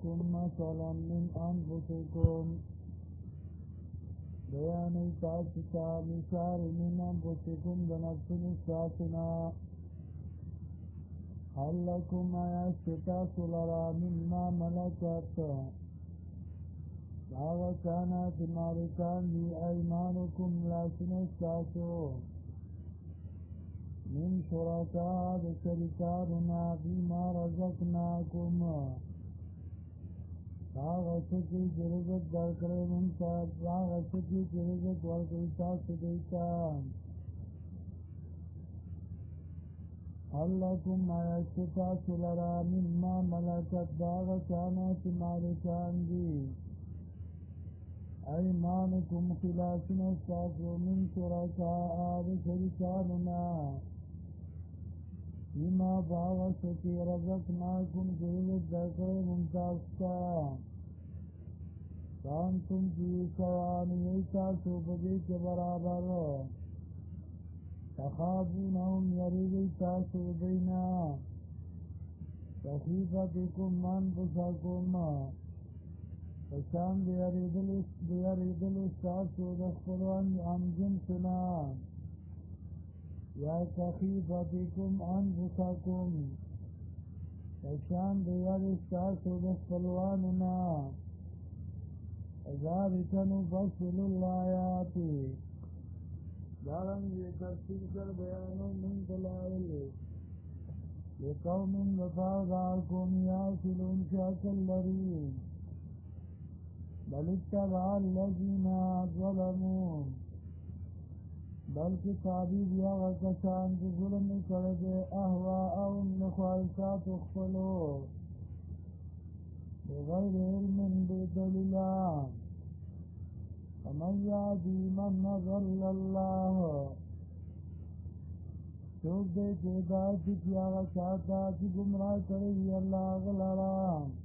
لكم مثلا من أنفسكم بیانی تاستا مثال من انفسکم دنفسن استاسنا هل لكم آیاشتا سلرا مما ملکت داغتانا تمارکان دی ایمانکم لاسن استاسو من شرکاء بشرکاننا فيما رزقناكم سکی جرزت درکڑے منتا سکی جرزت ورکلتا سدیتا حلکم آیشتا سلرا مما ملکت داغتانات مالکان دی ایمانکم خلاسن استاسو من شرکاء بشرکاننا فيما باغسکی رزقناکم جرزت درکڑے منتاستا کانتم کی سوانی ایسا سوپدے کے برابر تخافونهم یرید ایسا سودینا تخیفتکم انفسکم فشان دیاریدل استاسو دخفلوان انجنسنا یا تخیفتکم انفسکم فشان دیار استاسو دخفلواننا ذالک نفصل الآیات دارنگ یہ تفصیل کر بیانوں من دلائل لقوم وفاظاکم یاسلون شاکل لرین بل اتبع الذین ظلموا بلکہ تعبیر یا غکشان کی ظلم کردے احواءهم لخواہشات اخفلو بغیر علم بدللا فمن یادی من نظل اللہ سوک دے چیدہ چکی آغا چاہتا چی گمراہ کرئی اللہ غلرا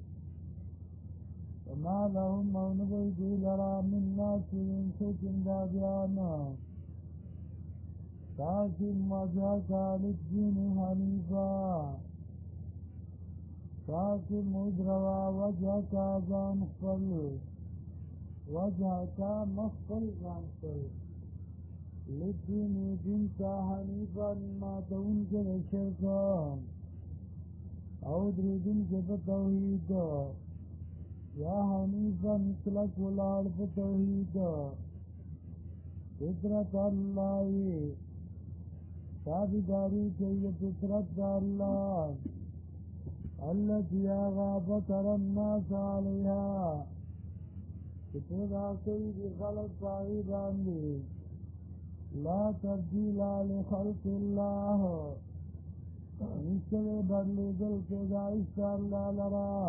فما لهم مونبئی دی لرا من ناصرین سکن دادیانا تاکن وجہکا للدین حنیفا تاکہ مدروا وجہ کا جان خل وجہ کا مخفل جان خل لدین دین کا حنیفا ماتون کے شرک اودری دین کے بتوحید یا حنیفا مطلق ولاد بتوحید فطرت اللہ تابداری چاہیے فطرت اللہ التي غابتر الناس عليها كتبها سيد خلق صاحبان دي لا تبديل لخلق الله نشتري بدل دل كذا إشتر الله لرا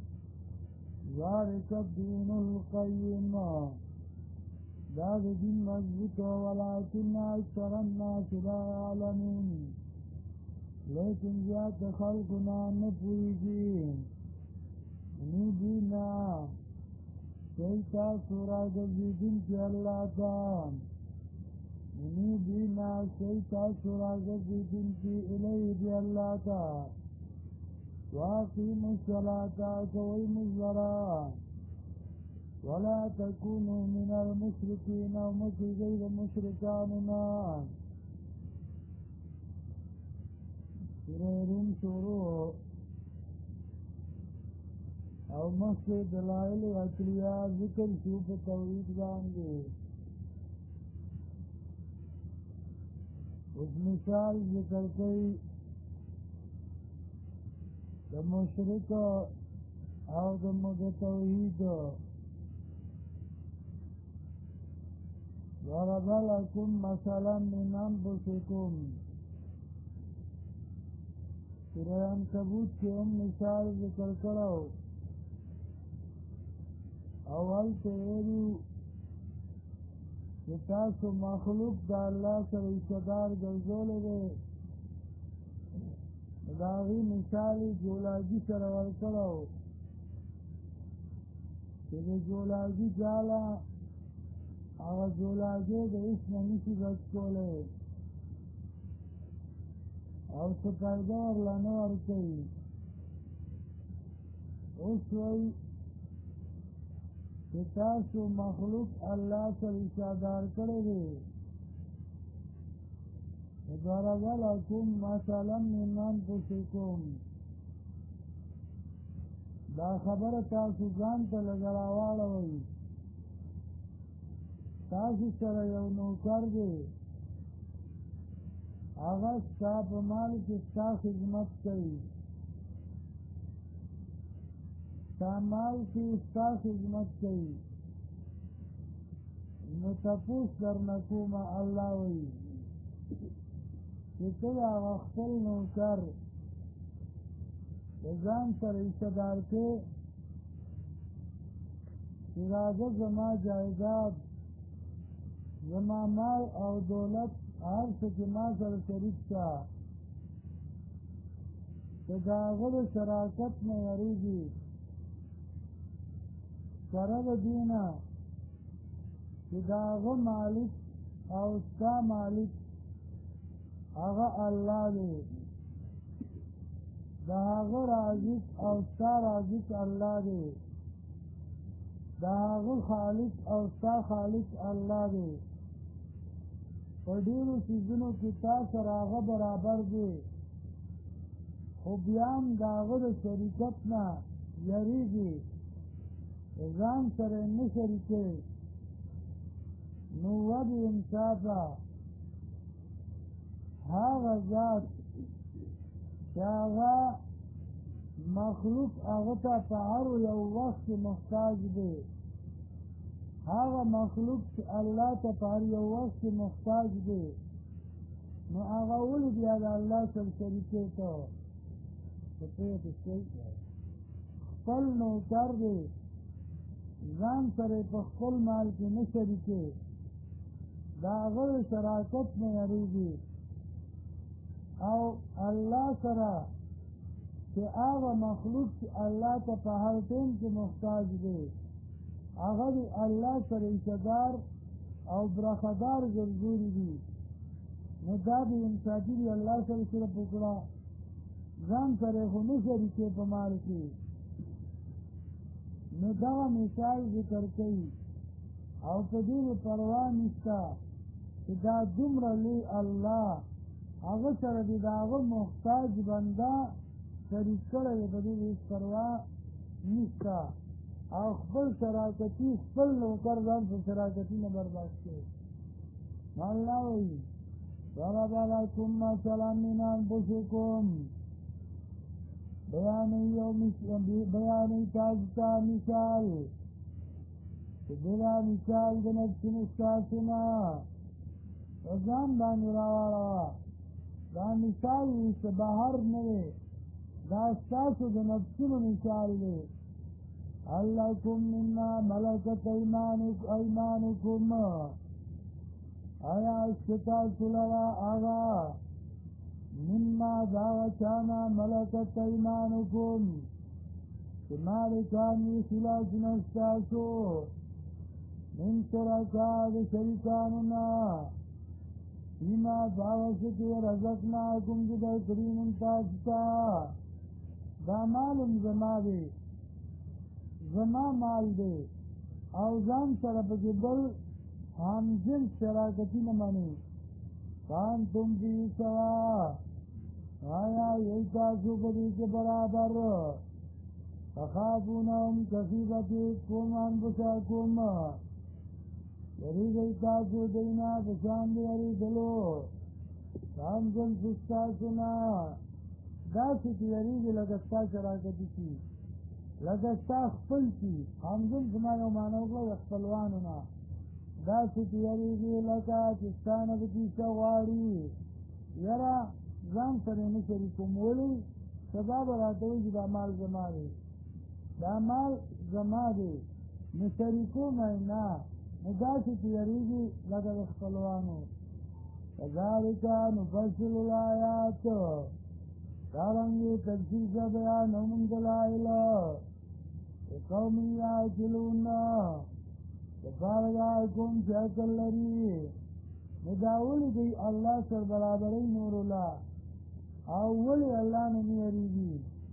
ذلك الدين القيم ذلك الدين مضبوط ولكن أكثر الناس لا يعلمون لیکن زیاد خلقنا نپویگی نیدینا سیتا سورا گزیدن کی اللہ تا نیدینا سیتا سورا گزیدن کی الیہ دی اللہ تا واقیم الصلاة کوئیم الزراء ولا تکونوا من المشرکین ومکی غیر مشرکاننا روم شروع او مخی دلائل عقلیہ ذکر شوف توحید باندے اس مثال ذکر کئی دا مشرک او دا توحید ضرب لکم مثلا من انفسکم سورہ عنکبوت کے مثال ذکر کرو اول تیری کہ تاسو مخلوق دا اللہ سر اشتدار گرزولے دے داغی مثالی جولاجی سر ورکرو کہ دے جولاجی جالا اگر جولاجی دے اس نمیشی بچ کولے اور سپردار لنور کئی اوس وایي چې تاسو مخلوق الله سره ایجادار کړی دی ضرب لکم مثلا من انفسکم دا خبره تاسو ځان ته لږ راواړوئ تاسو سره یو نوکر دی هغه ستا په مال کې ستا خدمت کوي ستا مال کې ستا خدمت کوي نو تپوس درنه کومه الله وایي چې کله هغه خپل نوکر د ځان سره ایستدار کې چې راځه زما جایداد زما مال او دولت هر څه چې ما سره شریک شه چې د هغه د شراکت نه یېرېږي سره د دې نه چې د هغه مالک او ستا مالک هغه الله دی د هغه رازق او ستا رازق الله دی د هغه خالق او ستا خالق الله دی په ډېرو څیزونو کې تا سره هغه برابر دی خو بیا هم د هغه د شریکت نه یېرېږي ځان سره یې نه شریکوي نو وبإنصافه هغه ذات چې هغه مخلوق هغه ته په هر یو وخت محتاج دی هغه مخلوق چې الله ته په هر یو وخت محتاج دی نو هغه ولې بیا د الله سره شریکوي ته خپل نوکر دی ځان سره په خپل مال کې نه شریکوي د هغه شراکت نه یېرېږي او الله سره چې هغه مخلوق چې الله ته په هر ټیم کې محتاج دی هغه د الله سره ایجادار او برخدار ګرځولي دي نو دا بې انصافي دي الله سره صرف وکړه ځان سره خو نه شریکوي په مال کې نو دغه مثال ذکر کوي او په دې پروا نشته چې دا دومره لوی الله هغه سره د هغه محتاج بنده شریک کړی دی په دې هېڅ پروا نشته او خپل شراکتي خپل نوکر ځان په شراکتي نه برداشت کوي الله وایي ضرب لکم مثلا من انفسکم بیانوي تاسو ته مثال چې دا مثال د نفسونو ستاسو نه په ځان باندې راواړوه دا مثال چې بهر نه دی دا ستاسو د نفسونو مثال دی لکم مما ملکت ایمانکم آیا ستاسو لرا آغا مما داغا چانا ملکت ایمانکم چې مالکانی خلاص نستاسو من شرکا د شریکانونا فیما داغسکی رزقناکم جدائی کریم تاستا دا مالم زما دی زما مال دی او ځان سره پکې بل همجنس شراکتي نه مني فانتم فی سوا آیا یو تاسو په دې کې برابر تخافونهم کخیفتکم انفسکم یریږئ تاسو دینا په شان د یریدلو همجنس ستاسو نه داسې چې یریږي لکه ستا شراکتي شي لکه ستا خپل شي همجنس زما یو معنی وکړه د خپلوانو نه داسې چې یریږي لکه چې ستا نه پکې څه غواړي یاره ځان سره نه شریکوم ولې سبا به راته وایي چې دا مال زما دی دا مال زما دی نو شریکوم یې نه نو داسې چې یریږي لکه د خپلوانو کذلک نفصل الآیات دارنګې تفصیل څه بیانوم دلایل قوم یعقلون دپاره دا قوم چې عقل لري نو دا ولې دی الله سره برابرۍ نور الله او ولې الله نه نه یېرېږي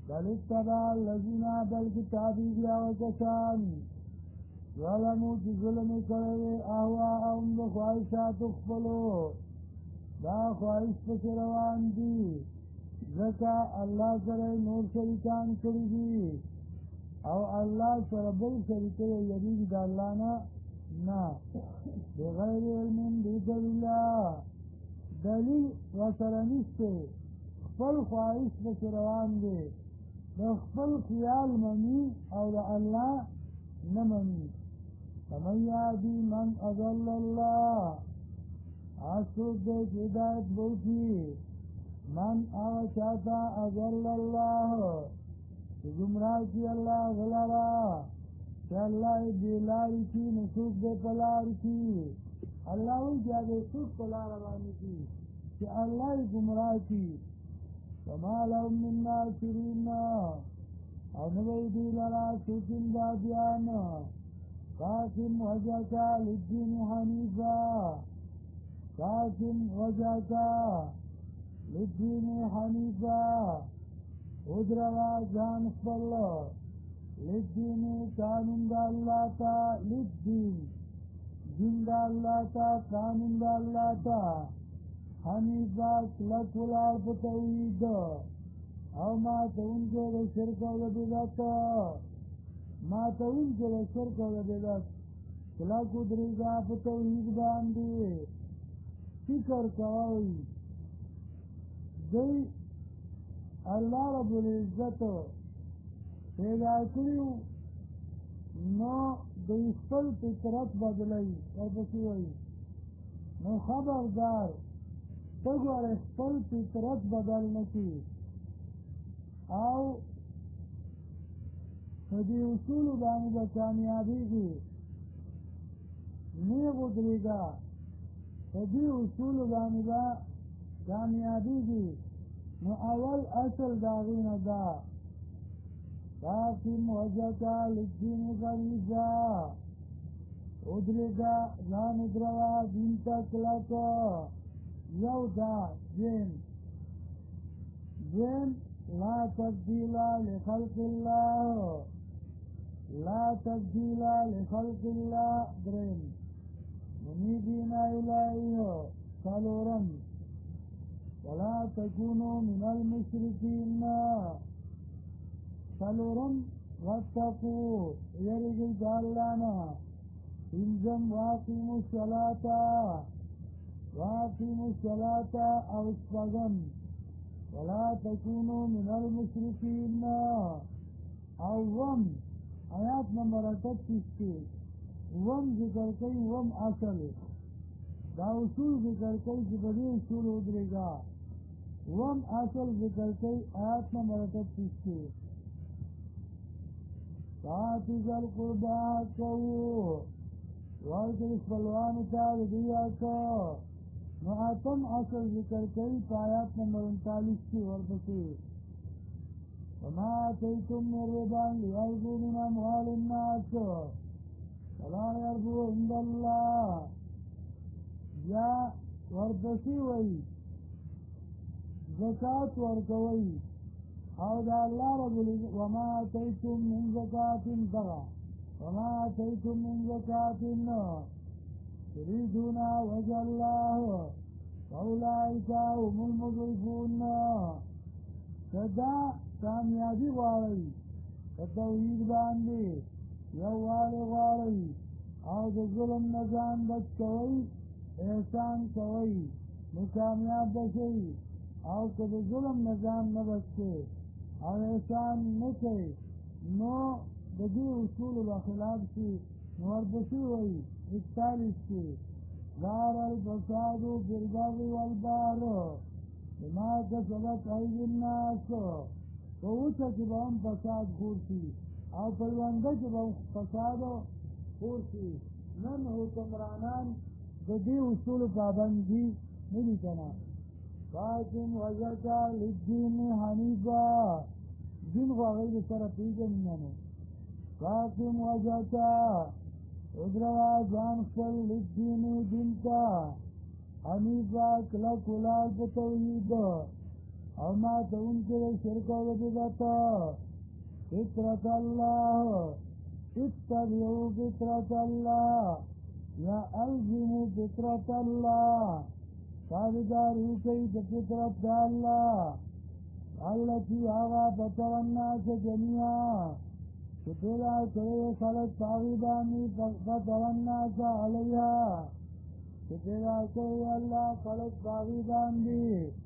بل اتبع الذین بلکې تابع دي هغه کسان ظلموا چې ظلم یې کړی دی اهواءهم د خواهشاتو خپلو دا خواهش پسې روان دي ځکه الله سره نور شریکان کړي دي او الله سره بل شریک یریږي د الله نه بغیر علم بدلیل دلیل ورسره نشته خپل خواهش پسې روان دي د خپل خیال مني او د الله نه مني فمن یهدي من اضل الله څوک دی چې هدایت بوکي من هغه چاته اضل الله چې ګمراه کړي الله هغه لره چې الله یې بې لارې کړي نو څوک دی په لارې کړي الله وایي چې هغه څوک په لاره باندې کړي چې الله یې ګمراه کړي وما لهم من ناصرین او نه وی دوی لره څوک امدادیان فاقم وجهک للدین حنیفا فاقم وجهک للدین حنیفا ادروا ځان خپل للدین قانون د الله ته للدین دین د الله ته قانون د الله ته حنیفا کلک ولاړ په توحید او ماتونکی د شرک او د بدعت ماتونکی د شرک او د بدعت کلک ودرېږه په توحید باندې فکر کوئ دوی الله رب العزت پیدا کړیو نو دوی خپل فطرت بدلوي ورپسې وایي نو خبردار ته ګوره خپل فطرت بدل نه کړي او په دې اصولو باندې به کامیابېږي نیغ ودرېږه په دې اصولو باندې به کامیابېږي نو اول اصل د هغې نه ده فاقم وجهک للدین حنیفا ودرېږه ځان ودروه دین ته کلک یو دا دویم لا تبدیل لخلق الله لا تبدیل لخلق الله دریم منیبین الیه څلورم ولا تكونوا من المشركين څلورم واتقوا یریږئ د الله نه پنځم واقیموا الصلاة او شپږم ولا تكونوا من المشركين اوم آیات نمبر 38 کې وم ذکر کوي وم اصل دا اصول ذکر کوي چې په دې اصول ودرېږه وم اصل ذکر کوي آیات نمبر 38 کې فآتِ ذی القربى حقه ورکړئ خپلوانو ته د دوی حق نو اتم اصل ذکر کوي په آیات نمبر 39 کې ورپسې وما آتیتم من ربا لیربو من اموال الناس ولا يربو عند الله یا ورپسې وایي زکات ورکوئ او د الله رب العزت وما آتیتم من زکات دغه وما آتیتم من زکات تريدون وجه الله فأولئك هم المضعفون کدا کامیابی غواړئ په توحید باندې یووالی غواړئ او د ظلم نه ځان بچ کوئ احسان کوئ نو کامیاب به شئ او که د ظلم نه ځان نه بچ کوئ او احسان نه کوئ نو د دې اصولو به خلاف شي نو ورپسې وایي 41 کې ظهر الفساد فی البر والبحر بما کسبت ایدی الناس په اوچه کې به هم فساد خور شي او په لونده کې به فساد خور شي نن حکمرانان د دې اصولو پابند دي نه دي که نه فاقم وجهک للدین حنیفا دین خو هغوی د سره پېژني نه نو فاقم وجهک ادروا ځان خپل للدین دین ته حنیفا کلک ولاړ په توحید او ما تونکي د شرک او بدعت فطرت الله اتبعوا فطرت الله یا الزموا فطرت الله تابعداري کوي د فطرت د الله التي هغه فطر الناس جميعا چې پیدا کړی خلک پاغي باندې فطر الناس علیها چې پیدا کړی الله خلک پاغي باندې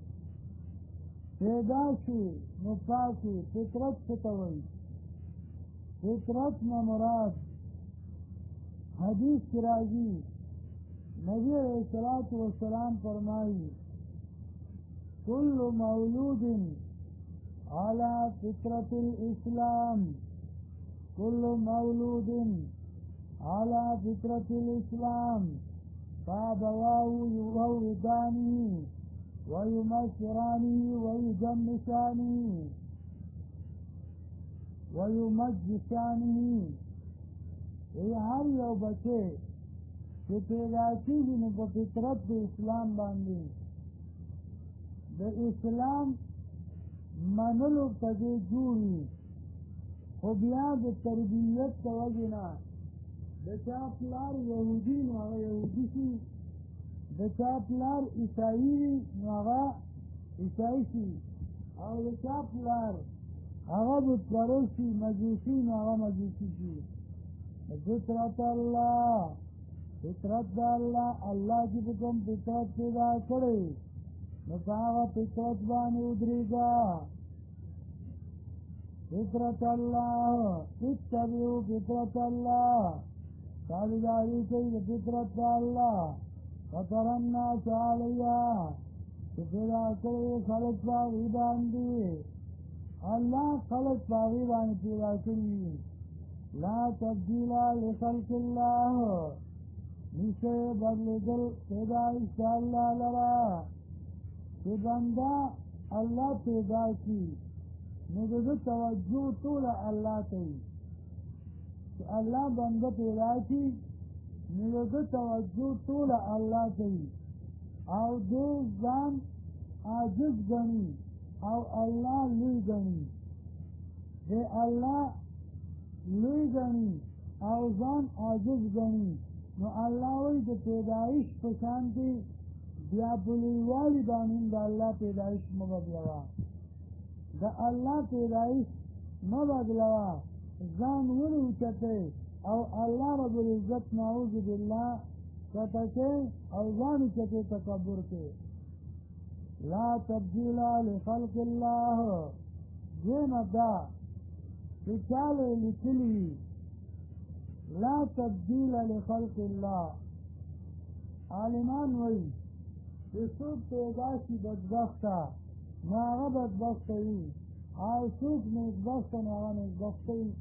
پیدا شي نو پاکي فطرت څه ته وایي فطرت نه مراد حدیث کی راځي نبی علیہ الصلوۃ والسلام فرمایي كل مولود على فطرة الإسلام كل مولود على فطرة الإسلام فأبواه يهودانه ويمسرانه ويمجسانه هر یو بچه چې پیدا کېږي نو په فطرت د اسلام باندې د اسلام منلو ته دې جوړي خو بیا د تربیت د وجې نه د چا پلار یهودي نو هغه یهودي شي د چا پلار عیسایي وي نو هغه عیسایي شي او د چا پلار هغه بتپرست شي مجوسي نو هغه مجوسي شي فطرت الله فطرت د الله الله چې په کوم فطرت پیدا کړی نو په هغه فطرت باندې ودرېږه فطرت الله اتبعوا فطرت الله تابعداري کوي د فطرت د الله فطر الناس علیها چې پیدا کړی خلک په هغې باندې الله خلک په هغې باندې پیدا کړي لا تبدیل لخلق الله نشه بدلېدل پیدایش د الله لره چې بنده الله پیدا کړي نو د ده توجه ټوله الله ته وي چې الله بنده پیدا کړي نو د ده توجه ټوله الله ته وي او دې ځان عاجز ګڼي او الله لوی ګڼي دې الله لوی ګڼي او ځان عاجز ګڼي نو الله وایي د پیدایش په شان کې بیا په لویوالي باندې د الله پیدایش مه بدلوه د الله پیدایش مه بدلوه ځان ولې اوچتې او الله رب العزت نعوذ بالله کته کې او ځان اوچتې تکبر کې لا تبدیل لخلق الله دویمه دا چې چاله لیکلي لا تبدیل لخلق الله عالمان وایي چې څوک پیدا شي بدبخته نو هغه بدبخته وي او څوک نیکبخته نو هغه نیکبخته وي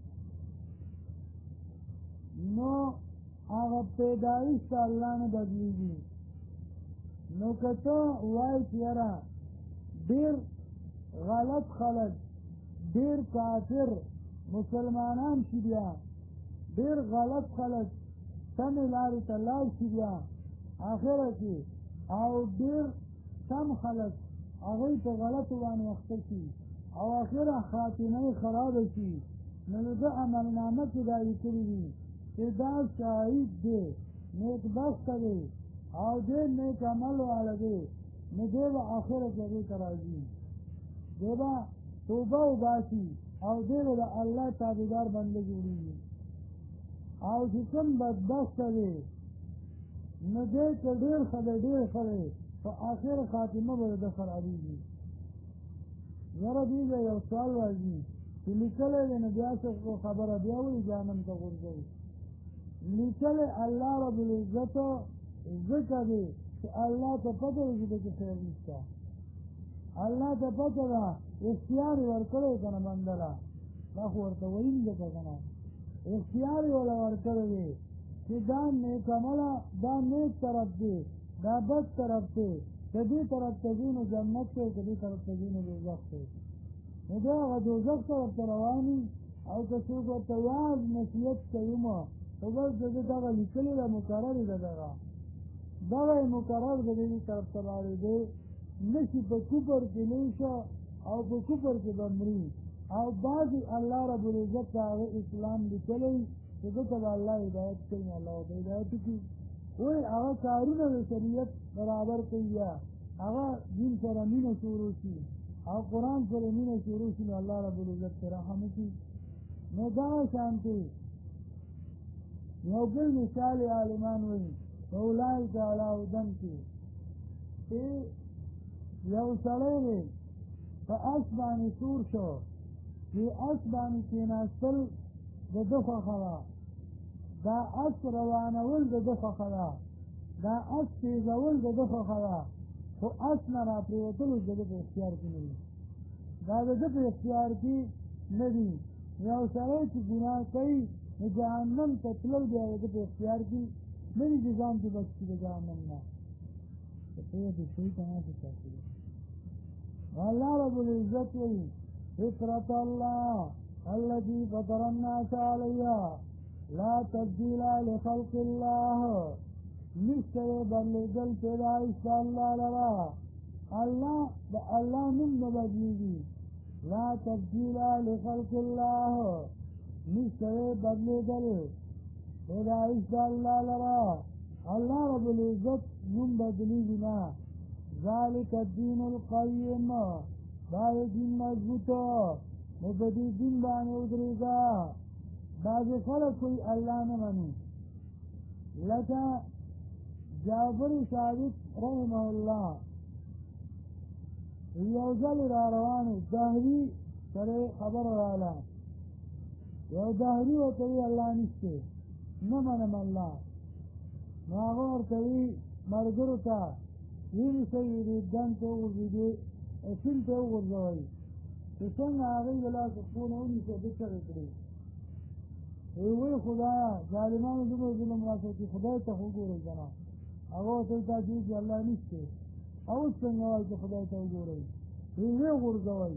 نو هغه پیدایش ته الله نه بدلېږي نو که ته وایې چې یاره ډېر غلط خلک ډېر کافر مسلمانان شي بیا ډېر غلط خلک سمې لارې ته لاړ شي بیا آخره کې او ډېر سم خلک هغوی په غلطو باندې اخته شي او آخره خاتمه یې خرابه شي نو د ده عملنامه کې دا لیکلي دي چې دا شهید دی نیکبخته دی او ډېر نیک عمل واله دی نو دی به آخره کې هغې ته راځي دی به توبه وباسي او دی به د الله تابعدار بنده جوړېږي او چې کوم بدبخته دی نو دی که ډېر ښه دی ډېر ښه دی په آخر خاتمه به د خرابېږي یاره دې ځای یو سوال راځي چې لیکلی دی نو بیا څه خبره بیا ولې جهنم ته غورځوي لیکلی الله رب العزت ځکه دی چې الله ته پته وي چې دې خیر نشته الله ته پته ده اختیار یې ورکړی که نه بنده له دا خو ورته ویل دی که نه اختیار یې وله ورکړی دی چې دا نیک عمله دا نیک طرف دی دا بد طرف دی که دې طرف ته ځي نو جنت دی که دې طرف ته ځي نو دوزخ دی نو دی هغه دوزخ ته ورته روان وي او که څوک ورته واز نصیحت کوي خو بس د ده دغه لیکلې ده مقرر ده دغه یې مقرر د دې طرف ته لاړې دی نه شي په کفر کې نه شه او په کفر کې به مري او بعضې الله رب العزت ته هغه اسلام لیکلی چې ده ته به الله هدایت کوي نو الله ورته هدایت وکړي وایي هغه کارونه د شریعت برابر کوي یا هغه دین سره مینه شروع شي او قرآن سره مینه شروع شي نو الله رب العزت ته رحم وکړي نو دغه شانتې یو بل مثال عالمان وایي اولئک علی هدی کې چې یو سړی دی په اس باندې سور شو چې اس باندې کېناستل د ده خوښه ده دا اس روانول د ده خوښه ده دا اس تېزول د ده خوښه ده خو اس نه را پرېوتلو د ده په اختیار کې نه وي دا د ده په اختیار کې نه دي یو سړی چې ګناه کوي نو جهنم ته تلل بیا د ده په اختیار کې نه دي چې ځان کې بچ کړي د جهنم نه پوهه د شي ته نه ساتي الله رب العزت وایي فطرة الله التي فطر الناس عليها لا تبديل لخلق الله نشته بدلېدل پیدایش د الله لرا الله د الله نوم نه بدلېږي لا تبدیل لخلق الله نشته بدلېدل پیدایش د الله لرا الله رب العزت نوم بدلېږي نه ذلك الدين القيم دا دین مضبوطه نو په دې دین باندې ودرېږه بعضې خلک کوي الله نه مني لکه جعفر صادق رحمه الله یو ځل را روانو دهري سره خبره راله یو دهري ورته وي الله نشته نه منم الله نو هغه ورته وي ملګرو ته ونیسئ ریګدان ته وغورځېدې سیند ته وغورځوئ چې څنګه هغوی د لاسه پښونه ونیسئ ده چغې کړې وی خدایه ظالمانو دومره ظلم راسره کړي خدای ته خو وګورئ که نه هغه ورته وایي تاسې چې الله نشته اوس څنګه وایي چې خدای ته وګورئ ویې غورځوئ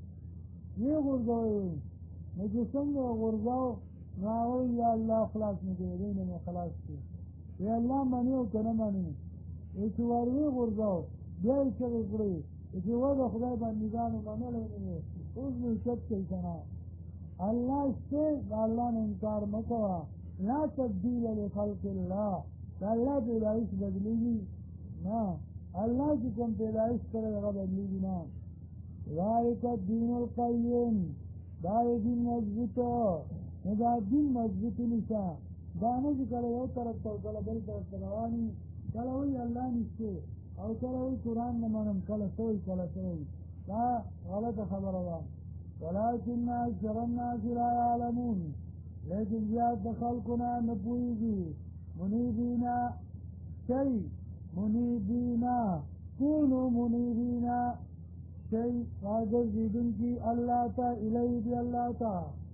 نو چې څنګه یې غورځاو نو هغه وایي یا الله خلاص مې کړې دی نه مې خلاص کړي یا الله مني او که نه مني چې ور ویې غورځاو بیا یې چغې کړې چې وده خدای بندګانو منلی نه دی اوس مې چت کوي که نه الله شته د الله نه انکار مه کوه لا تبدیل لخلق الله د الله پیدایش بدلېږي نه الله چې کوم پیدایش کړی هغه بدلېږي نه ذلک الدین القیم دا دین مضبوطه نو دا دین مضبوط نیسه دا نه چې کله یو طرف ته کله بل طرف ته روان وي کله وایي الله نشته او کله وایي قرآن نه منم کله څه وایي کله څه وایي دا غلطه خبره ده ولكن اکثر الناس لا يعلمون لیکن زیاد د خلکو نه نه پوهېږي منیبینا شی منیبینا کونو منیبینا شی راګرځېدونکي الله ته الیه دی الله ته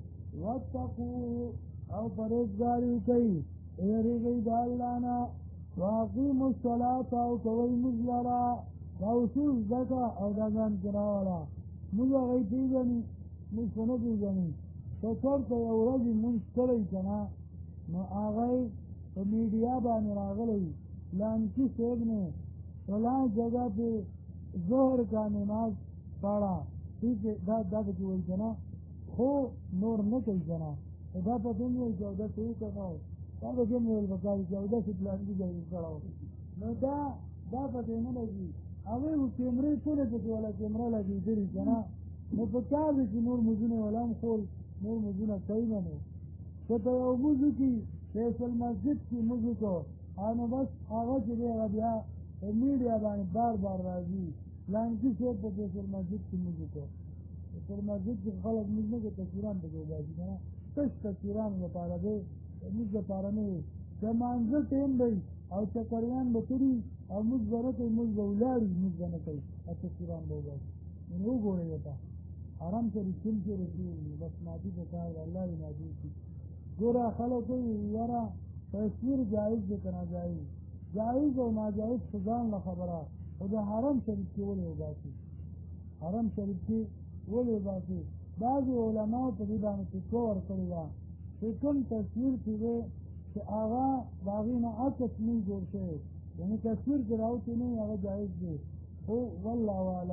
واتقوه او پرهېزګاري کوي ویرېږئ د الله نه واقیموا الصلاة او کوئ مونځ لره دا اصول زده کړه او دا ځان کې راوړه مونځ هغوی پېژني مونځ خو نه پېژني که چېرته یو ورځې مونځ کړی که نه نو هغی په میډیا باندې راغلی فلانکي صاحب نے فلاں جگہ پہ ظہر کا نماز پڑھا ٹھیک ہے دا پکې وایي که نه خو نور نه کوي که نه دا پکې هم وایي چې اودس یې که نه دا پکې هم ویل پکار چې اودس یې فلانکي ځای کې کړی نو دا پکې نه لګي هغوی خو کیمرې ټولې پکې والا کیمره لګېدلي که نه نو په کار دی چې نور مونځونه والا هم خول نور مونځونه کوي نه نو که په یو مونځ وکړي فیصل مسجد کې مونځ وکړو نو بس هغه چې دی هغه بیا په میډیا باندې بار بار راځي فلانکي صاحب په فیصل مسجد کې مونځ وکړو فیصل مسجد کې خلک مونځ نه کوي تصویران پکې وباسي که نه تش تصویرانو لپاره دی مونځ لپاره نه وي که مانځه ټیم دی او چکریان به تلي او مونځ به نه کوي مونځ به ولاړي مونځ به نه کوي او تصویران به وباسي نو وګورئ ورته حرم شریف کوم چېرې کېږي بس نادي په کار دی الله یې نادي کړي ګوره خلک وایي یاره تصویر جایز دی که ناجایز جایز او ناجایز خو ځان له خبره خو د حرم شریف کې ولې وباسي حرم شریف کې ولې وباسي بعضې علماو په دې باندې فتوا ورکړې ده چې کوم تصویر چې دی چې هغه د هغې نه عکس نه جوړ شوی یعنې تصویر چې راوتې نه وي هغه جایز دی خو والله اعلم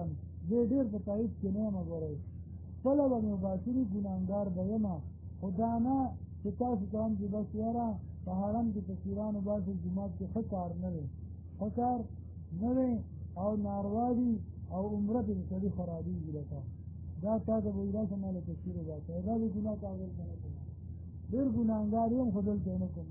زه ډېر په تایید کې نه یم ګورئ خپله به مې باطلي ګناهګار به یمه خو دا نه چې تاسو ته هم چې بس یاره په حرم کې تصویرانو باسي جومات کې ښه کار نه دی ښه کار نه دی او ناروا دي او عمره پرې د سړي خرابېږي لکه دا تا ته به وي راسه ما له تصویر وباسه دا به ګناه تا دلته نه کوم ډېر ګناهګار یم خو دلته یې نه کوم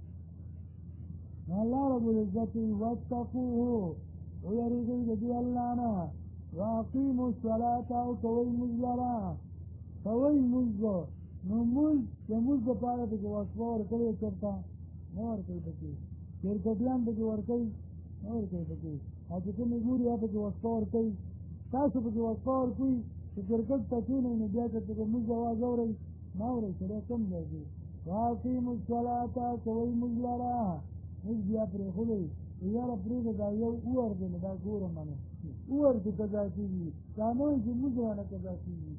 نو الله رب العزت وي واتقوه ویریږئ د دې الله نه واقیموا الصلاة او کوئ مونځ لره کوئ مونځ نو مونځ د مونځ دپاره پکې وقفه ورکوئ چېرته نه ورکوئ پکې کرکټیان پکې ورکوئ نه ورکوئ پکې او چې کومې ګوري هغه پکې وقفه ورکوئ تاسو پکې وقفه ورکوئ چې کرکټ ته کښېنئ نو بیا که پکې مونځ اواز اورئ نه اورئ سړی کم ځای کې واقیموا الصلاة کوئ مونځ لره مونځ بیا پرېښودئ یاره پرېږده دا یو اوور دی نو دا ګورم منو اوور کې قضا کېږي دا نه وایي چې مونځ رانه قضا کېږي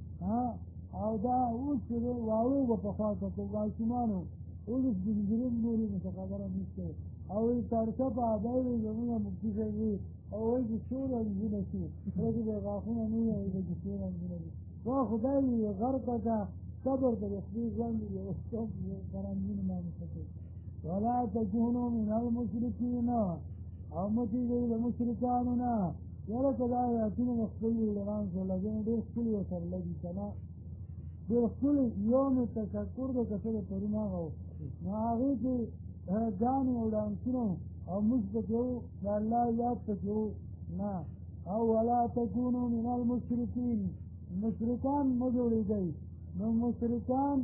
او دا اوس چې دی واړو به پخوا کتل ماشومانو اوس سپینږیري نورې نو څه خبره نشته او وایي ترڅه په ادای وایي زمونږ مفتي صاحب وي او وایي چې څو رنځونه شي پرېږدي به غاښونه نه وي وایي چې څو رنځونه دي وا خدای وي غرقه که صبر ته د خپل ژوند وي اوس څوک په رنځونه باندې څه کوي ولا تکونوا من المشرکین او مه کېږئ د مشرکانو نه یاره که دا آیاتونه د خپل علمان سره لګوي ډېر ښکلي ورسره لګي که نه ډېر ښکلي یو مې تشکر دی که څه د پرون هغه و نو هغې کې ګانې او ډانسونه او موږ پکې وو د الله یاد پکې وو نه او ولا تکونوا من المشرکین مشرکان مه جوړېږئ نو مشرکان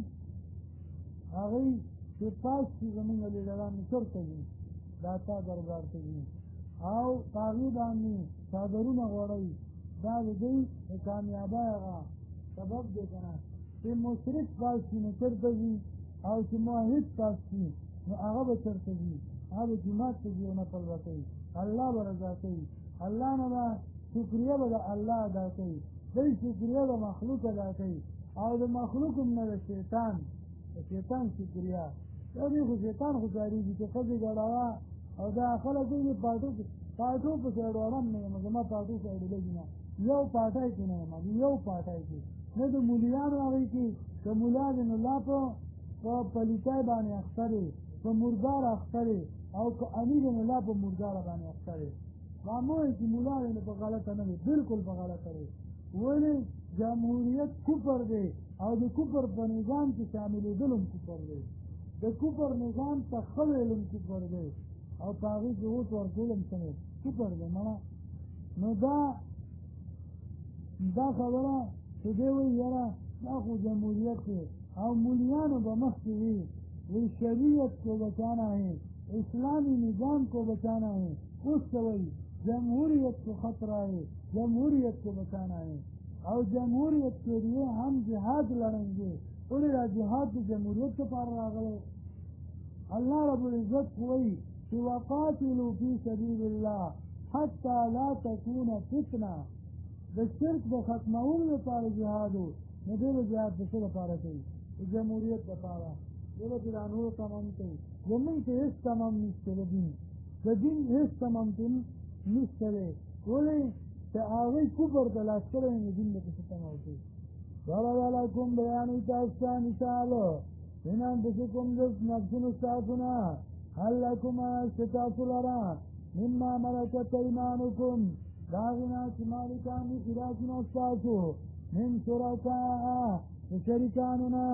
هغوی چې پاس شي زمونږ لیډران چېرته ځي دا تا دربار ته ځي او په هغې باندې څادرونه غوړوي دا د دوی د کامیابۍ هغه سبب دی که نه چې مشرک پاس شي نو چېرته ځي او چې موحد پاس شي نو هغه به چېرته ځي هغه به جومات ته ځي او نفل به کوي الله به رضا کوي الله نه به شکریه به د الله ادا کوي دوی شکریه د مخلوق ادا کوي او د مخلوق هم نه د شیطان شکریه دا دی خو شیطان خو کارېږي چې ښځې ګډوه او دا خلک وایي پاټو پسې اډوړم نه یم زما پاټو پسې اډولږي نه یو پاټی کې نه یم یو پاټی کې نه د مولیانو هغې کې که مولا د نو لا په پلیتۍ باندې اخته دی په مردار اخته دی او که امیر نو لا په مرداره باندې اخته دی دا مه وایي چې مولا دی نو په غلطه نه دی بلکل په غلطه دی ولې جمهوریت کفر دی او د کفر په نظام کې شاملېدل هم کفر دی د کفر نظام ته ښه ویل هم کفر دی او په هغې کې اوت ورکول هم څه دی کفر دی مړه نو دا خبره چې دی وایي یاره دا خو جمهوریت دی او مولیانو به مخکې وي شریعت کو بچانا ہے اسلامی نظام کو بچانا ہے اس سے وہی جمہوریت کو خطرہ ہے جمہوریت کو بچانا ہے اور جمہوریت کے لیے ہم جہاد لڑیں گے انہیں جہاد کی جمہوریت سے پار راغلے اللہ رب العزت وہی کہ وقاتلوا فی سبیل اللہ حتی لا تکون فتنہ د شرک د ختمولو لپاره جهاد و نو دې به جهاد د څه لپاره کوي د جمهوریت لپاره دې به چې دا نور تمام کوي زمونږ کې هېڅ تمام نشته د دین هېڅ تمامتون نشته دی ولې چې هغوی کفر ته لاس کړی نو دین به پسې تمام کوي ضرب لکم بیانوي تاسو ته مثال من انفسکم د نفسونو ستاسو نه هل لکم چې تاسو لره مما ملکت ایمانکم دا غنا چې مالکان دي خلاصونه ستاسو من شرکاء د شریکانو نه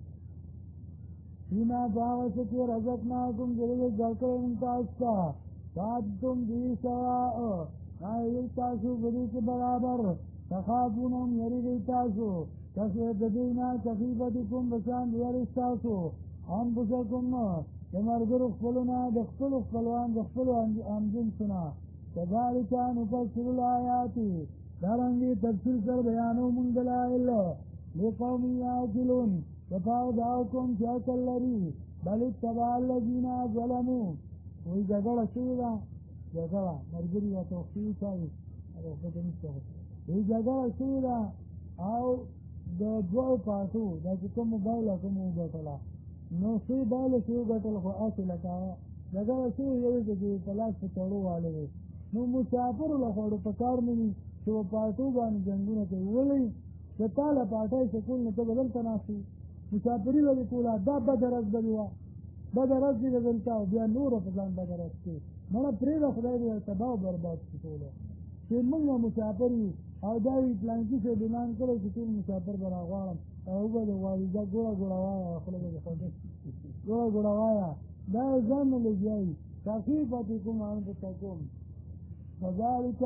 فیما باغس کې رزقناکم چې ذکر تاسو ته صادتم دي سواء نایوي تاسو بدې کې برابر تخافونهم یریږئ تاسو تخیف د دینا تخیفتکم بشان یری تاسو انفسکم د ملګرو خپلونه د خپلو خپلوان د خپلو همجنسونه كذلك نفصل الآيات دارنگی تفصیل سر بیانو من دلائل لقوم یاکلون کفاو دعوکم شاکل لری بل اتبع الذین ظلموا وی جگڑ شویدہ جگڑ مرگری و توخیو چاوی وی جگڑ شویدہ او دو پاسو دا چکم موبایل کم گٹلا نو سی بایل شو گٹل خو آسی لکا جگڑ شوی یوی که پلاس پا چڑو والے نو مسافر لخوڑو پکار منی چې په پارټو باندې جنګونه کوي. ولې د تا له پارټۍ سکون نه ته به دلته ناست وي، مسافري به دې کوله، دا بده ورځ به دې وه، بده ورځ دې به دلته او بیا نوره په ځان بده ورځ کوي. مړه پرېږده، خدای دې تباه او برباد کړي ټوله. چې موږ مسافر یو او دا وي پلانکي صاحب اعلان کړی چې ټول مسافر به راغواړم او به دې غواړي، دا ګوړه ګوړه وایه، خوله به دې خوږه ګوړه ګوړه وایه، دا یې ځان نه لګیایي. خفیفتکم انفسکم کذلک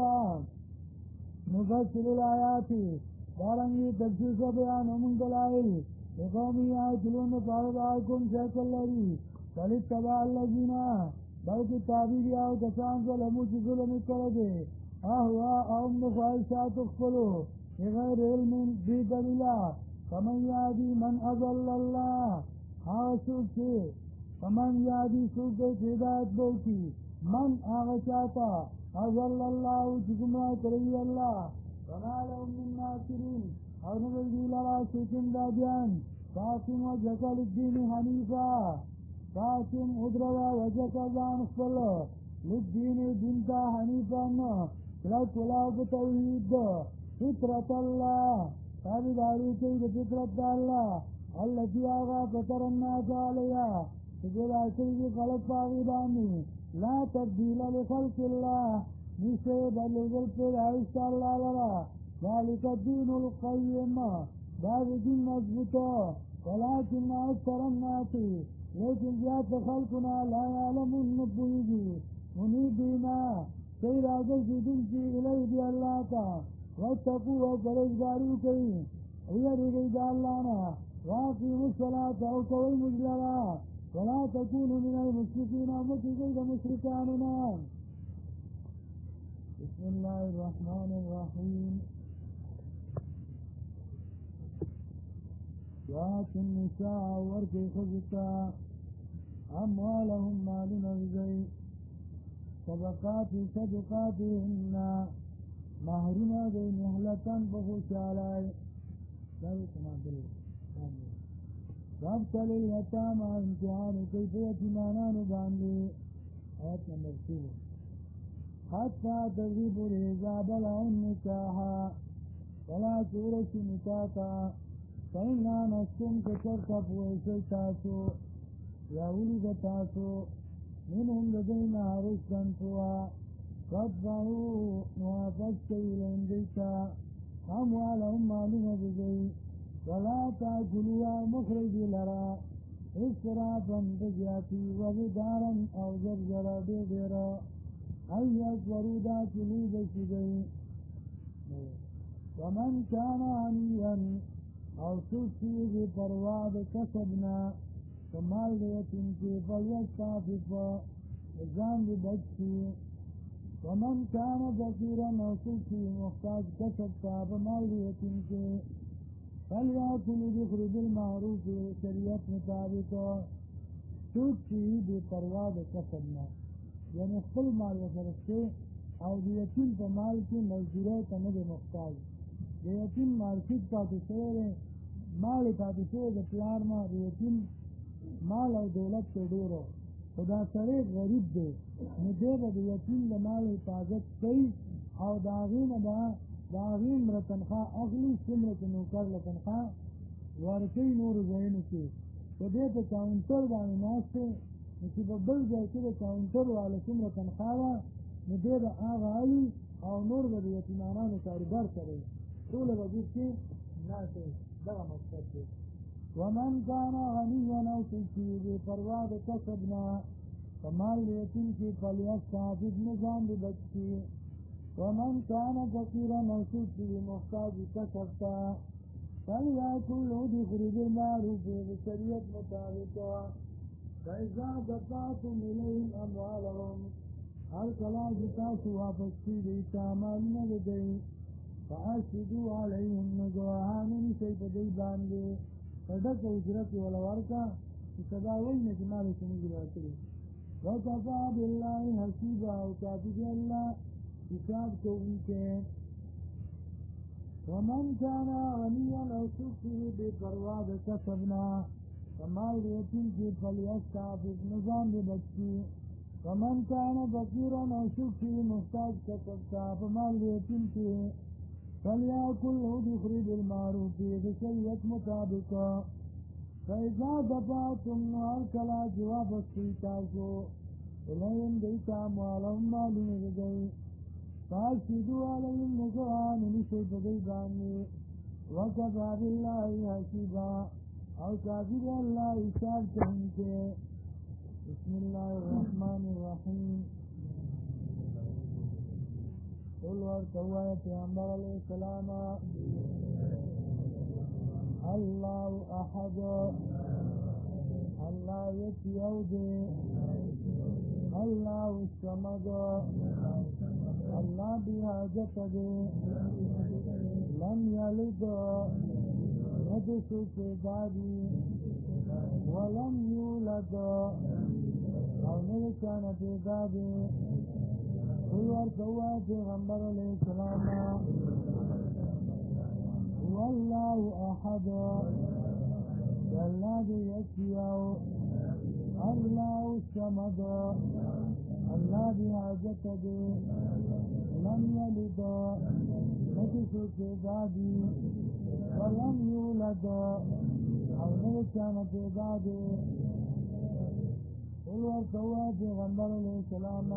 نفصل الآیات، دارنګې تفصیل سره بیانومون دلایل لقوم یعقلون لپاره د هر کوم چې عقل لري. بل اتبع الذین، بلکې تابع دي هغه کسان ظلموا چې ظلم یې کړی دی، اهواءهم د خواهشاتو خپلو بغیر علم بې دلیله. فمن یهدي من اضل الله، هغه څوک چې فمن یهدي څوک دی چې هدایت به وکړي من هغه چاته اضل الله چې ګمراه کړی وي الله، وما لهم من ناصرین، او نه به دوی لره څوک امدادیان. فاقم وجهک للدین حنیفا، فاقم ودروه وجهک ځان خپل للدین دین ته حنیفا، کلک ولاړ په توحید، فطرت الله تابعداري کوي د فطرت د الله، التي هغه فطر الناس علیها چې پیدا کړي دي خلک په هغې باندې، لا تبدیل لخلق الله، نشته بدلېدل پیدایښت الله لره، ذلک الدین القیم، دا د دین مضبوطه، ولکن اکثر الناس، لیکن زیات خلقنا لا یعلمون نه پوهېږي، منیبینا کوي راګرځېدونکي الیه دې الله ته، واتقوا او پرهېزګاري وکوي ویرېږئ د الله نه، واقیموا الصلاة او کوئ مونځ لره، ولا تکونوا من المشرکین او مه کېږئ د مشرکانو نه. بسم الله الرحمن الرحیم. وآتوا النساء ورکړئ ښځو ته اموالهم مالونه وزئ، صدقاتهن مهرونه دی مهلتن په خوشحالۍ، وابتلوا الیتامى امتحان کوي په یتیمانانو باندې. آیت نمبر 2 حتی ترغی پورې اذا بلغوا النکاح، کله چې ورسي نکاح ته، فإن آنستم که چېرته پوه شئ تاسو یا ولیده تاسو منهم د دوی نه رشدا پوهه، فادفعوا نو واپس کوئ الیهم دوی ته اموالهم مالونه د دوی، ولا تأکلوها مخرجی لرا اسرافا بزیاتی وبدارا او زرزره ډېره، ای اکبرو دا چې لوی بشي دی. ومن کان غنیا او څوک چې بې پروا د کسب نه په مال د یتیم کې فلیستعفف ځان دې بچ کړي. ومن کان فقیرا او څوک چې محتاج کسب ته په مال د یتیم کې فلیأکل بخوري بالمعروف، شریعت مطابق. څوک چې بې پروا د کسب نه یعنې خپل مال ورسره شته او د یتیم په مال کې مزدورۍ ته نه دی محتاج، د یتیم مارکیټ پاتې شوی دی، مال یې پاتې شوی د پلار نه، د یتیم مال او دولت ته ډېرو، خو دا سړی غریب دی، نو دی به د یتیم د مال حفاظت کوي او د هغې نه به د هغې مره تنخوا اخلي، څومره چې نوکر له تنخوا ورکوي نورو ځایونو کې. که دی په کاونټر باندې ناست دی نو چې په بل ځای کې د کاونټر والا څومره تنخوا وه نو دی به هغه علي او نور به د یتیمانانو کاروبار کوي، ټوله به دې کې ناست دی. دغه مقصد دی. ومن کان غنیا او څوک چې بې پروا د کسب نه په مال د یتیم کې فلیستعفف ځان دې بچ کړي. ومن کان فقیرا او څوک چې محتاج کسب ته فلیأکل بخوري بالمعروف، د شریعت مطابق. فإذا دفعتم إليهم أموالهم، هر کله چې تاسو واپس کړئ دوی ته مالونه د دوی، فاشهدوا علیهم، نو ګواهان ونیسئ په دوی باندې، په ډکه اجرت یې وله ورکړه چې سبا وایي نه چې مال یې څه موږ راکړي. وکفی بالله حسیبا، او کافي دی الله حساب کوونکی. ومن کان غنیا او څوک چې بې پروا د کسب نه په مال د یتیم کې فلیستعفف ځان دې بچ کړي. ومن کان فقیرا او څوک چې محتاج کسب ته په مال د یتیم کې فلیاکلو بخری بالمعروف بشریعت مطابق فإذا دفعتم نوار کلا جواب استیتاسو الیہم دیتا اموالهم مالون ردئی فاشهدوا علیہم نگوان نشد دیبانی وکفا باللہ حسیبا او کافر اللہ حساب کہنکے بسم اللہ الرحمن الرحیم قل ورطوائے پیغمبر علیہ السلام اللہ احد اللہ یکیو دے اللہ الصمد اللہ بحاجت دے لم یلد ندس سیدادی ولم یولد او نلکان پیدادی قل ورطوائے پیغمبر علیہ السلام واللہ احد اللہ دی یکیو اللہ الصمد اللہ دی حاجت دے لم یلد ندس سیدادی ولم یولد او نلکان پیدادی قل ورطوائے پیغمبر علیہ السلام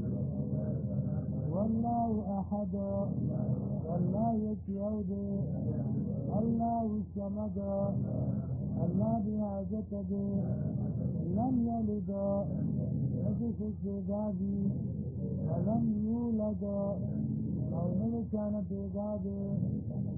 واللہ احد اللہ یکیو دے اللہ الصمد اللہ بحاجت دے لم یلد ندس سیدادی ولم یولد او نلکان پیدادی